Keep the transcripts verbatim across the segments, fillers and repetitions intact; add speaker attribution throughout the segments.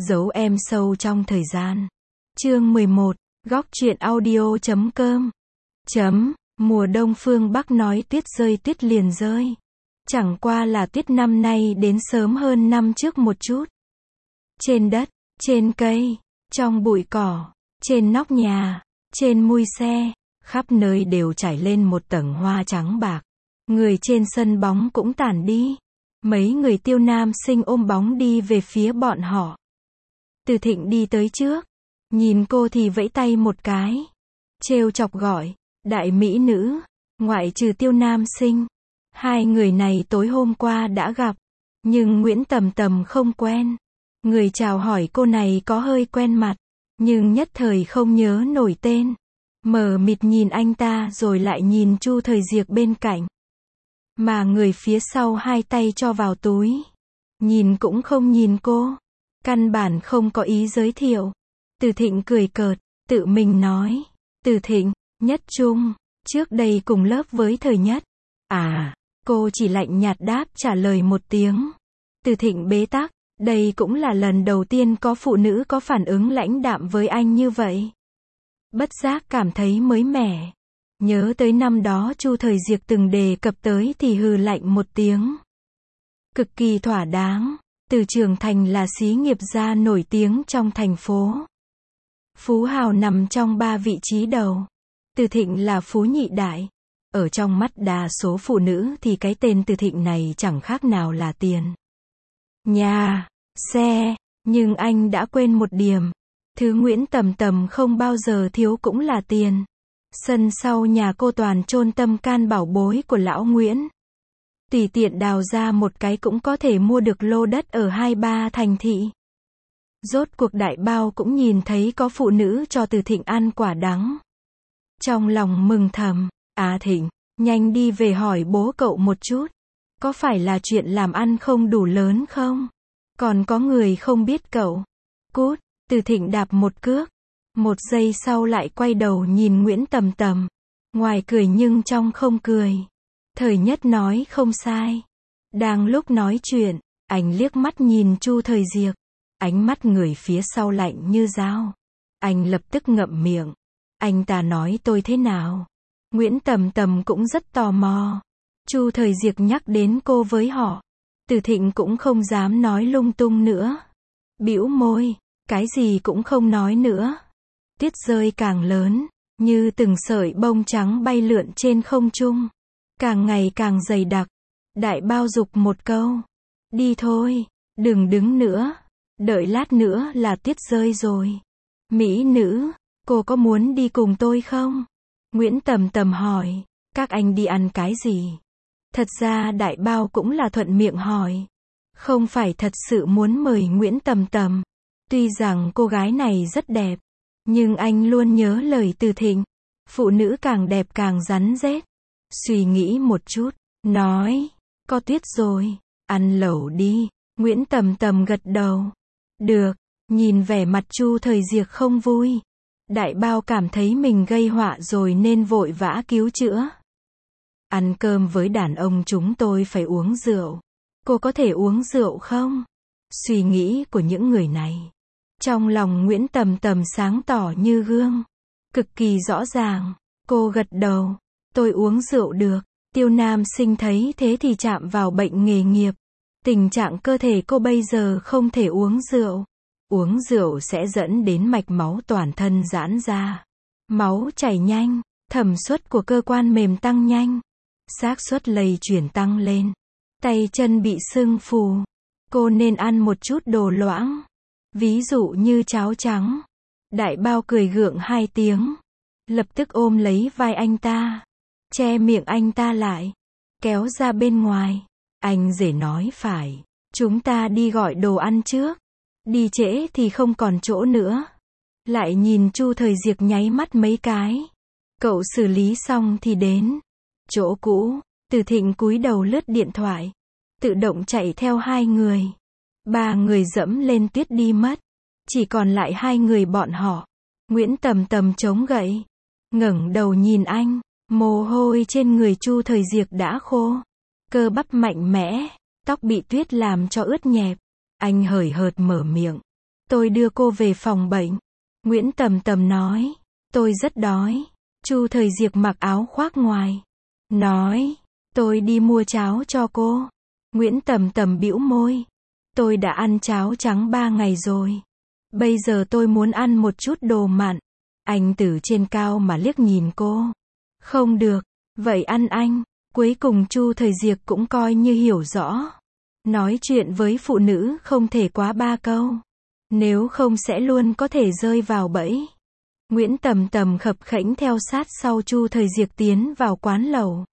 Speaker 1: Dấu em sâu trong thời gian. Chương mười một, góc truyện audio chấm com. Chấm, mùa đông phương Bắc nói tuyết rơi tuyết liền rơi. Chẳng qua là tuyết năm nay đến sớm hơn năm trước một chút. Trên đất, trên cây, trong bụi cỏ, trên nóc nhà, trên mui xe, khắp nơi đều trải lên một tầng hoa trắng bạc. Người trên sân bóng cũng tản đi. Mấy người Tiêu nam sinh ôm bóng đi về phía bọn họ. Từ Thịnh đi tới trước. Nhìn cô thì vẫy tay một cái. Trêu chọc gọi, đại mỹ nữ, ngoại trừ Tiêu nam sinh. Hai người này tối hôm qua đã gặp. Nhưng Nguyễn Tầm Tầm không quen. Người chào hỏi cô này có hơi quen mặt. Nhưng nhất thời không nhớ nổi tên. Mờ mịt nhìn anh ta rồi lại nhìn Chu Thời Diệc bên cạnh. Mà người phía sau hai tay cho vào túi. Nhìn cũng không nhìn cô. Căn bản không có ý giới thiệu. Từ Thịnh cười cợt, tự mình nói. Từ Thịnh, Nhất Trung, trước đây cùng lớp với Thời Nhất. À, cô chỉ lạnh nhạt đáp trả lời một tiếng. Từ Thịnh bế tắc, đây cũng là lần đầu tiên có phụ nữ có phản ứng lãnh đạm với anh như vậy. Bất giác cảm thấy mới mẻ. Nhớ tới năm đó Chu Thời Diệc từng đề cập tới thì hừ lạnh một tiếng. Cực kỳ thỏa đáng. Từ Trường Thành là xí nghiệp gia nổi tiếng trong thành phố. Phú hào nằm trong ba vị trí đầu. Từ Thịnh là phú nhị đại. Ở trong mắt đa số phụ nữ thì cái tên Từ Thịnh này chẳng khác nào là tiền. Nhà, xe, nhưng anh đã quên một điểm. Thứ Nguyễn Tầm Tầm không bao giờ thiếu cũng là tiền. Sân sau nhà cô toàn chôn tâm can bảo bối của lão Nguyễn. Tùy tiện đào ra một cái cũng có thể mua được lô đất ở hai ba thành thị. Rốt cuộc đại bao cũng nhìn thấy có phụ nữ cho Từ Thịnh ăn quả đắng. Trong lòng mừng thầm, à Thịnh, nhanh đi về hỏi bố cậu một chút. Có phải là chuyện làm ăn không đủ lớn không? Còn có người không biết cậu. Cút, Từ Thịnh đạp một cước. Một giây sau lại quay đầu nhìn Nguyễn Tầm Tầm. Ngoài cười nhưng trong không cười. Thời Nhất nói không sai. Đang lúc nói chuyện, anh liếc mắt nhìn Chu Thời Diệc. Ánh mắt người phía sau lạnh như dao. Anh lập tức ngậm miệng. Anh ta nói tôi thế nào? Nguyễn Tầm Tầm cũng rất tò mò. Chu Thời Diệc nhắc đến cô với họ. Từ Thịnh cũng không dám nói lung tung nữa. Bĩu môi, cái gì cũng không nói nữa. Tuyết rơi càng lớn, như từng sợi bông trắng bay lượn trên không trung. Càng ngày càng dày đặc. Đại bao dục một câu. Đi thôi, đừng đứng nữa. Đợi lát nữa là tuyết rơi rồi. Mỹ nữ, cô có muốn đi cùng tôi không? Nguyễn Tầm Tầm hỏi. Các anh đi ăn cái gì? Thật ra đại bao cũng là thuận miệng hỏi. Không phải thật sự muốn mời Nguyễn Tầm Tầm. Tuy rằng cô gái này rất đẹp. Nhưng anh luôn nhớ lời Từ Thịnh. Phụ nữ càng đẹp càng rắn rết. Suy nghĩ một chút. Nói. Có tuyết rồi. Ăn lẩu đi. Nguyễn Tầm Tầm gật đầu. Được. Nhìn vẻ mặt Chu Thời Diệc không vui. Đại bao cảm thấy mình gây họa rồi nên vội vã cứu chữa. Ăn cơm với đàn ông chúng tôi phải uống rượu. Cô có thể uống rượu không? Suy nghĩ của những người này. Trong lòng Nguyễn Tầm Tầm sáng tỏ như gương. Cực kỳ rõ ràng. Cô gật đầu. Tôi uống rượu được. Tiêu nam sinh thấy thế thì chạm vào bệnh nghề nghiệp. Tình trạng cơ thể cô bây giờ không thể uống rượu. Uống rượu sẽ dẫn đến mạch máu toàn thân giãn ra. Máu chảy nhanh. Thẩm suất của cơ quan mềm tăng nhanh. Xác suất lây chuyển tăng lên. Tay chân bị sưng phù. Cô nên ăn một chút đồ loãng. Ví dụ như cháo trắng. Đại bao cười gượng hai tiếng. Lập tức ôm lấy vai anh ta. Che miệng anh ta lại. Kéo ra bên ngoài. Anh rể nói phải. Chúng ta đi gọi đồ ăn trước. Đi trễ thì không còn chỗ nữa. Lại nhìn Chu Thời Diệc nháy mắt mấy cái. Cậu xử lý xong thì đến. Chỗ cũ. Từ Thịnh cúi đầu lướt điện thoại. Tự động chạy theo hai người. Ba người dẫm lên tuyết đi mất. Chỉ còn lại hai người bọn họ. Nguyễn Tầm Tầm chống gậy. Ngẩng đầu nhìn anh. Mồ hôi trên người Chu Thời Diệc đã khô. Cơ bắp mạnh mẽ. Tóc bị tuyết làm cho ướt nhẹp. Anh hời hợt mở miệng. Tôi đưa cô về phòng bệnh. Nguyễn Tầm Tầm nói. Tôi rất đói. Chu Thời Diệc mặc áo khoác ngoài. Nói. Tôi đi mua cháo cho cô. Nguyễn Tầm Tầm bĩu môi. Tôi đã ăn cháo trắng ba ngày rồi. Bây giờ tôi muốn ăn một chút đồ mặn. Anh từ trên cao mà liếc nhìn cô. Không được. Vậy ăn anh. Cuối cùng Chu Thời Diệc cũng coi như hiểu rõ. Nói chuyện với phụ nữ không thể quá ba câu. Nếu không sẽ luôn có thể rơi vào bẫy. Nguyễn Tầm Tầm khập khễnh theo sát sau Chu Thời Diệc tiến vào quán lẩu.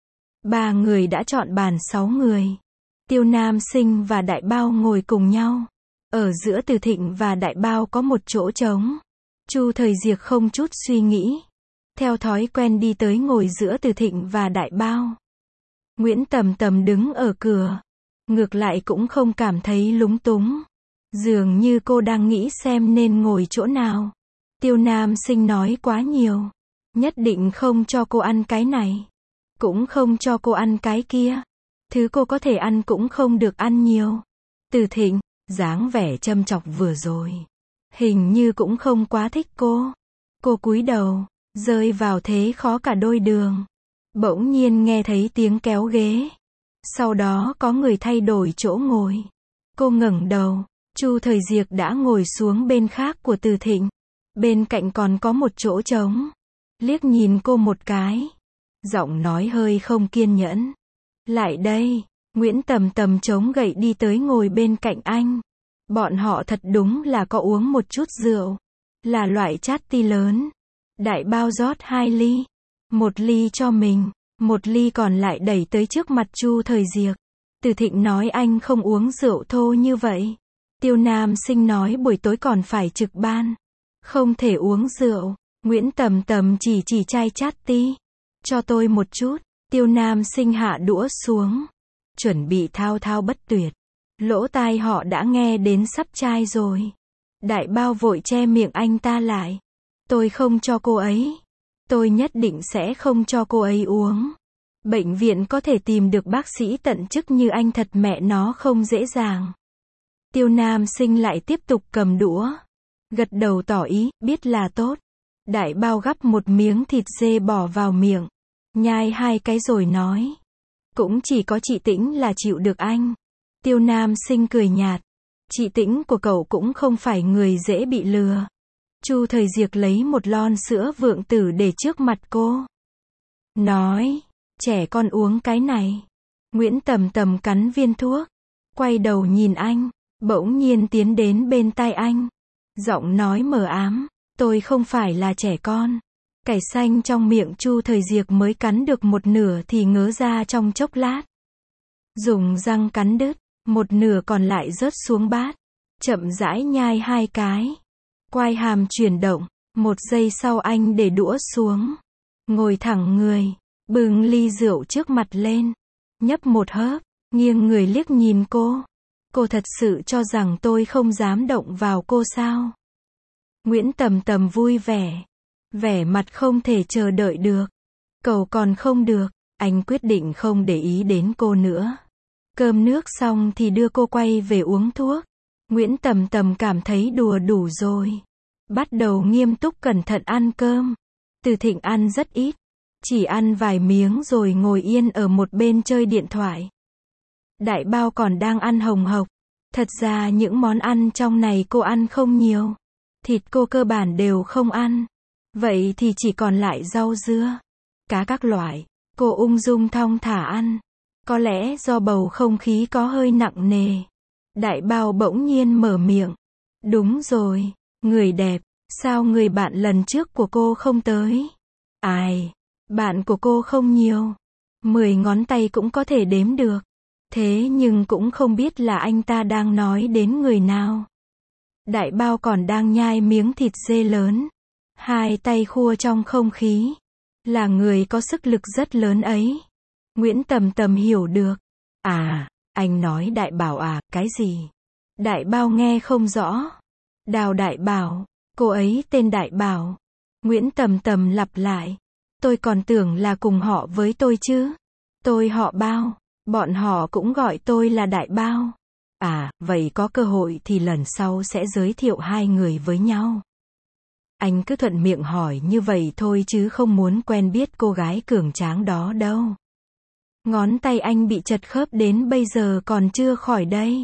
Speaker 1: Ba người đã chọn bàn sáu người. Tiêu Nam Sinh và Đại Bao ngồi cùng nhau. Ở giữa Từ Thịnh và Đại Bao có một chỗ trống. Chu Thời Diệc không chút suy nghĩ. Theo thói quen đi tới ngồi giữa Từ Thịnh và Đại Bao. Nguyễn Tầm Tầm đứng ở cửa. Ngược lại cũng không cảm thấy lúng túng. Dường như cô đang nghĩ xem nên ngồi chỗ nào. Tiêu Nam Sinh nói quá nhiều. Nhất định không cho cô ăn cái này. Cũng không cho cô ăn cái kia. Thứ cô có thể ăn cũng không được ăn nhiều. Từ Thịnh, dáng vẻ châm chọc vừa rồi. Hình như cũng không quá thích cô. Cô cúi đầu, rơi vào thế khó cả đôi đường. Bỗng nhiên nghe thấy tiếng kéo ghế. Sau đó có người thay đổi chỗ ngồi. Cô ngẩng đầu, Chu Thời Diệc đã ngồi xuống bên khác của Từ Thịnh. Bên cạnh còn có một chỗ trống. Liếc nhìn cô một cái. Giọng nói hơi không kiên nhẫn. Lại đây. Nguyễn Tầm Tầm chống gậy đi tới ngồi bên cạnh anh. Bọn họ thật đúng là có uống một chút rượu. Là loại chát ti lớn. Đại Bao rót hai ly. Một ly cho mình. Một ly còn lại đẩy tới trước mặt Chu Thời Diệc. Từ Thịnh nói anh không uống rượu thô như vậy. Tiêu Nam Sinh nói buổi tối còn phải trực ban. Không thể uống rượu. Nguyễn Tầm Tầm chỉ chỉ chai chát ti. Cho tôi một chút. Tiêu Nam Sinh hạ đũa xuống. Chuẩn bị thao thao bất tuyệt. Lỗ tai họ đã nghe đến sắp chai rồi. Đại Bao vội che miệng anh ta lại. Tôi không cho cô ấy. Tôi nhất định sẽ không cho cô ấy uống. Bệnh viện có thể tìm được bác sĩ tận chức như anh thật mẹ nó không dễ dàng. Tiêu Nam Sinh lại tiếp tục cầm đũa. Gật đầu tỏ ý, biết là tốt. Đại Bao gắp một miếng thịt dê bỏ vào miệng. Nhai hai cái rồi nói. Cũng chỉ có chị Tĩnh là chịu được anh. Tiêu Nam Sinh cười nhạt. Chị Tĩnh của cậu cũng không phải người dễ bị lừa. Chu Thời Diệc lấy một lon sữa vượng tử để trước mặt cô. Nói. Trẻ con uống cái này. Nguyễn Tầm Tầm cắn viên thuốc. Quay đầu nhìn anh. Bỗng nhiên tiến đến bên tai anh. Giọng nói mờ ám. Tôi không phải là trẻ con. Cải xanh trong miệng Chu Thời Diệc mới cắn được một nửa thì ngớ ra trong chốc lát. Dùng răng cắn đứt. Một nửa còn lại rớt xuống bát. Chậm rãi nhai hai cái. Quai hàm chuyển động. Một giây sau anh để đũa xuống. Ngồi thẳng người. Bưng ly rượu trước mặt lên. Nhấp một hớp. Nghiêng người liếc nhìn cô. Cô thật sự cho rằng tôi không dám động vào cô sao? Nguyễn Tầm Tầm vui vẻ. Vẻ mặt không thể chờ đợi được. Cầu còn không được. Anh quyết định không để ý đến cô nữa. Cơm nước xong thì đưa cô quay về uống thuốc. Nguyễn Tầm Tầm cảm thấy đùa đủ rồi. Bắt đầu nghiêm túc cẩn thận ăn cơm. Từ Thịnh ăn rất ít. Chỉ ăn vài miếng rồi ngồi yên ở một bên chơi điện thoại. Đại Bao còn đang ăn hồng hộc. Thật ra những món ăn trong này cô ăn không nhiều. Thịt cô cơ bản đều không ăn. Vậy thì chỉ còn lại rau dưa. Cá các loại. Cô ung dung thong thả ăn. Có lẽ do bầu không khí có hơi nặng nề. Đại Bao bỗng nhiên mở miệng. Đúng rồi. Người đẹp. Sao người bạn lần trước của cô không tới? Ai? Bạn của cô không nhiều. Mười ngón tay cũng có thể đếm được. Thế nhưng cũng không biết là anh ta đang nói đến người nào. Đại Bao còn đang nhai miếng thịt dê lớn. Hai tay khua trong không khí. Là người có sức lực rất lớn ấy. Nguyễn Tầm Tầm hiểu được. À, anh nói Đại Bảo à, cái gì? Đại Bao nghe không rõ. Đào Đại Bảo, cô ấy tên Đại Bảo. Nguyễn Tầm Tầm lặp lại. Tôi còn tưởng là cùng họ với tôi chứ. Tôi họ Bao. Bọn họ cũng gọi tôi là Đại Bao. À, vậy có cơ hội thì lần sau sẽ giới thiệu hai người với nhau. Anh cứ thuận miệng hỏi như vậy thôi chứ không muốn quen biết cô gái cường tráng đó đâu. Ngón tay anh bị chật khớp đến bây giờ còn chưa khỏi đây.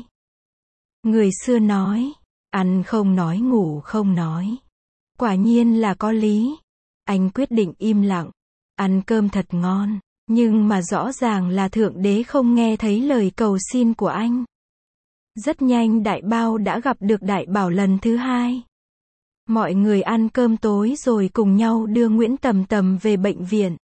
Speaker 1: Người xưa nói, ăn không nói ngủ không nói. Quả nhiên là có lý. Anh quyết định im lặng. Ăn cơm thật ngon. Nhưng mà rõ ràng là Thượng Đế không nghe thấy lời cầu xin của anh. Rất nhanh Đại Bao đã gặp được Đại Bảo lần thứ hai. Mọi người ăn cơm tối rồi cùng nhau đưa Nguyễn Tầm Tầm về bệnh viện.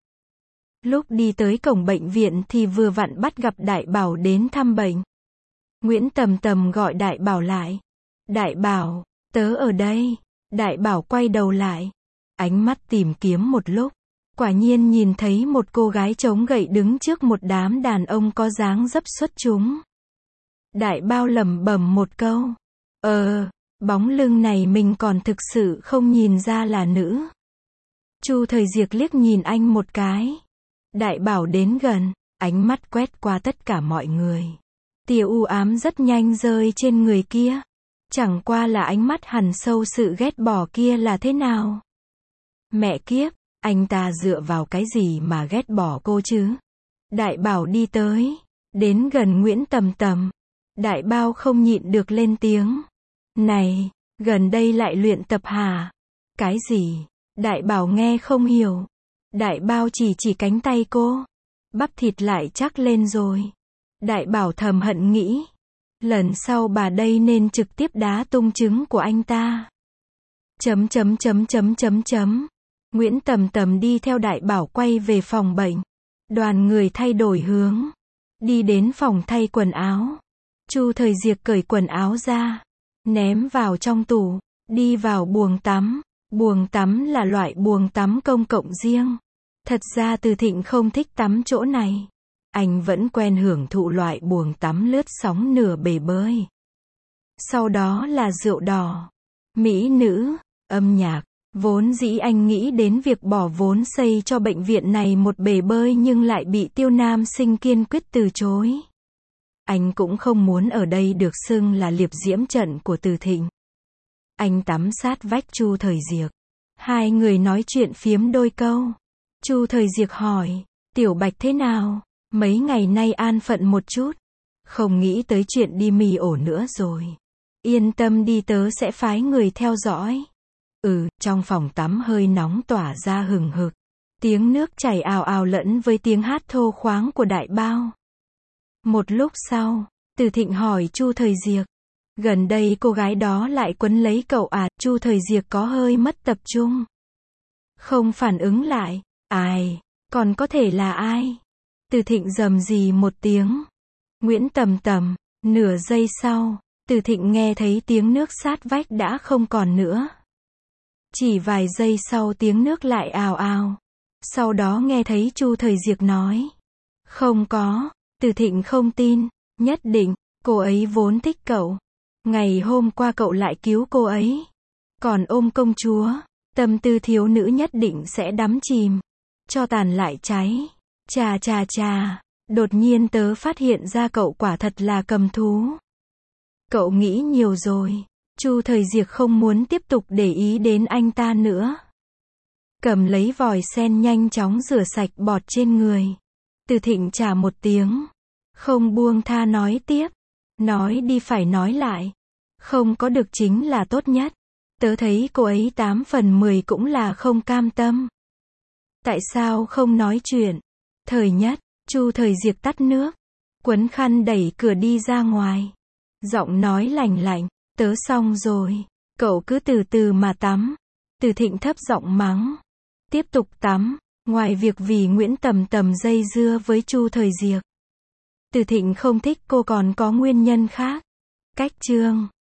Speaker 1: Lúc đi tới cổng bệnh viện thì vừa vặn bắt gặp Đại Bảo đến thăm bệnh. Nguyễn Tầm Tầm gọi Đại Bảo lại. Đại Bảo, tớ ở đây. Đại Bảo quay đầu lại. Ánh mắt tìm kiếm một lúc. Quả nhiên nhìn thấy một cô gái chống gậy đứng trước một đám đàn ông có dáng dấp xuất chúng. Đại Bao lẩm bẩm một câu. Ờ, bóng lưng này mình còn thực sự không nhìn ra là nữ. Chu Thời Diệc liếc nhìn anh một cái. Đại Bảo đến gần, ánh mắt quét qua tất cả mọi người. Tia u ám rất nhanh rơi trên người kia. Chẳng qua là ánh mắt hằn sâu sự ghét bỏ kia là thế nào? Mẹ kiếp, anh ta dựa vào cái gì mà ghét bỏ cô chứ? Đại Bảo đi tới, đến gần Nguyễn Tầm Tầm. Đại Bao không nhịn được lên tiếng. Này, gần đây lại luyện tập hả? Cái gì? Đại Bảo nghe không hiểu. Đại Bao chỉ chỉ cánh tay cô. Bắp thịt lại chắc lên rồi. Đại Bảo thầm hận nghĩ. Lần sau bà đây nên trực tiếp đá tung trứng của anh ta. Chấm chấm chấm chấm chấm chấm. Nguyễn Tầm Tầm đi theo Đại Bảo quay về phòng bệnh. Đoàn người thay đổi hướng. Đi đến phòng thay quần áo. Chu Thời Diệc cởi quần áo ra. Ném vào trong tủ. Đi vào buồng tắm. Buồng tắm là loại buồng tắm công cộng riêng. Thật ra Từ Thịnh không thích tắm chỗ này. Anh vẫn quen hưởng thụ loại buồng tắm lướt sóng nửa bể bơi. Sau đó là rượu đỏ, mỹ nữ, âm nhạc. Vốn dĩ anh nghĩ đến việc bỏ vốn xây cho bệnh viện này một bể bơi nhưng lại bị Tiêu Nam Sinh kiên quyết từ chối. Anh cũng không muốn ở đây được xưng là liệp diễm trận của Từ Thịnh. Anh tắm sát vách Chu Thời Diệc. Hai người nói chuyện phiếm đôi câu. Chu Thời Diệc hỏi, Tiểu Bạch thế nào? Mấy ngày nay an phận một chút. Không nghĩ tới chuyện đi mì ổ nữa rồi. Yên tâm đi, tớ sẽ phái người theo dõi. Ừ, trong phòng tắm hơi nóng tỏa ra hừng hực. Tiếng nước chảy ào ào lẫn với tiếng hát thô khoáng của Đại Bao. Một lúc sau, Từ Thịnh hỏi Chu Thời Diệc. Gần đây cô gái đó lại quấn lấy cậu à? Chu Thời Diệc có hơi mất tập trung. Không phản ứng lại. Ai? Còn có thể là ai? Từ Thịnh rầm rì một tiếng. Nguyễn Tầm Tầm. Nửa giây sau, Từ Thịnh nghe thấy tiếng nước sát vách đã không còn nữa. Chỉ vài giây sau tiếng nước lại ào ào. Sau đó nghe thấy Chu Thời Diệc nói. Không có. Từ Thịnh không tin. Nhất định, cô ấy vốn thích cậu. Ngày hôm qua cậu lại cứu cô ấy. Còn ôm công chúa, tâm tư thiếu nữ nhất định sẽ đắm chìm. Cho tàn lại cháy. Chà chà chà, đột nhiên tớ phát hiện ra cậu quả thật là cầm thú. Cậu nghĩ nhiều rồi. Chu Thời Diệc không muốn tiếp tục để ý đến anh ta nữa. Cầm lấy vòi sen nhanh chóng rửa sạch bọt trên người. Từ Thịnh chà một tiếng. Không buông tha nói tiếp. Nói đi phải nói lại. Không có được chính là tốt nhất. Tớ thấy cô ấy tám phần mười cũng là không cam tâm. Tại sao không nói chuyện? Thời Nhất, Chu Thời Diệc tắt nước. Quấn khăn đẩy cửa đi ra ngoài. Giọng nói lành lạnh. Tớ xong rồi. Cậu cứ từ từ mà tắm. Từ Thịnh thấp giọng mắng. Tiếp tục tắm. Ngoài việc vì Nguyễn Tầm Tầm dây dưa với Chu Thời Diệc, Từ Thịnh không thích cô còn có nguyên nhân khác. Cách chương